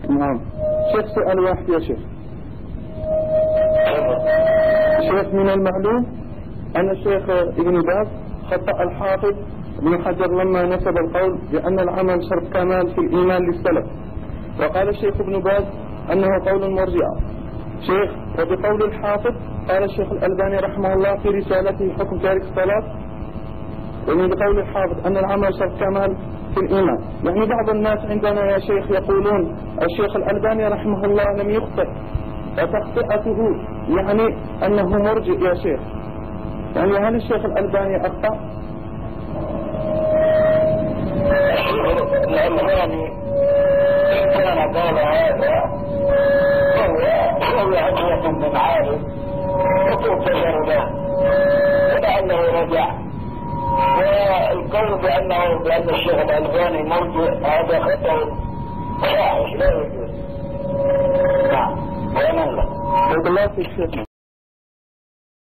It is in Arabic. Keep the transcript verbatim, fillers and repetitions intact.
نعم. شيخ سؤال واحد يا شيخ. شيخ من المعلوم أن الشيخ ابن باز خطأ الحافظ ابن حجر لما نسب القول بأن العمل شرط كمال في الإيمان للسلف، وقال الشيخ ابن باز أنه قول مرجئة. شيخ، وبقول الحافظ قال الشيخ الألباني رحمه الله في رسالته حكم تارك الصلاة، ومن بقول الحافظ أن العمل شرط كمال في الإيمان. يعني بعض الناس عندنا يا شيخ يقولون الشيخ الألباني رحمه الله لم يخطئ، وتخطئته يعني أنه مرجئ يا شيخ. يعني هل الشيخ الألباني أخطأ؟ الألباني إن كان قال هذا فهو عدوة من عالم وتعتبر له ولعله رجع، والقول بأنه بأن الشيخ الألباني مرجئ هذا خطأ فاحش لا يجوز. نعم. ومن له.